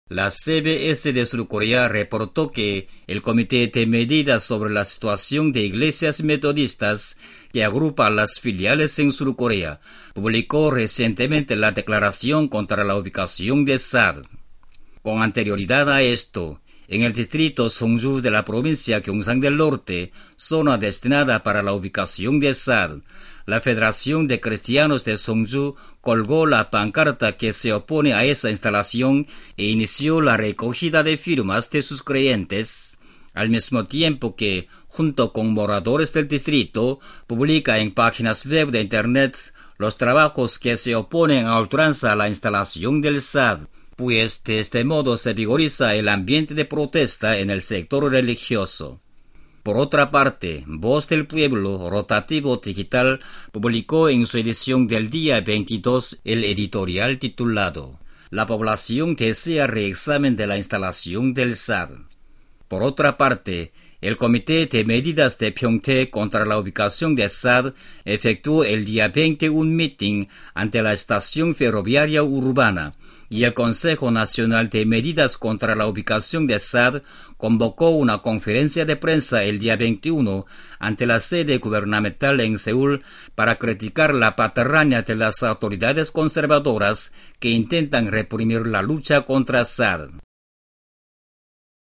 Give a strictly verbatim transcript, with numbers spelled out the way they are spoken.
La C B S de Surcorea reportó que el Comité de Medidas sobre la Situación de Iglesias Metodistas, que agrupa las filiales en Surcorea, publicó recientemente la declaración contra la ubicación de S A D. Con anterioridad a esto, en el distrito Songju de la provincia Gyeongsang del Norte, zona destinada para la ubicación de S A D, la Federación de Cristianos de Songju colgó la pancarta que se opone a esa instalación e inició la recogida de firmas de sus creyentes, al mismo tiempo que, junto con moradores del distrito, publica en páginas web de Internet los trabajos que se oponen a ultranza a la instalación del S A D, pues de este modo se vigoriza el ambiente de protesta en el sector religioso. Por otra parte, Voz del Pueblo Rotativo Digital publicó en su edición del día veintidós el editorial titulado «La población desea reexamen de la instalación del S A D». Por otra parte, el Comité de Medidas de Pyeongtaek contra la ubicación de S A D efectuó el día veinte un mitin ante la estación ferroviaria urbana, y el Consejo Nacional de Medidas contra la Ubicación de S A D convocó una conferencia de prensa el día veintiuno ante la sede gubernamental en Seúl para criticar la patarraña de las autoridades conservadoras que intentan reprimir la lucha contra S A D.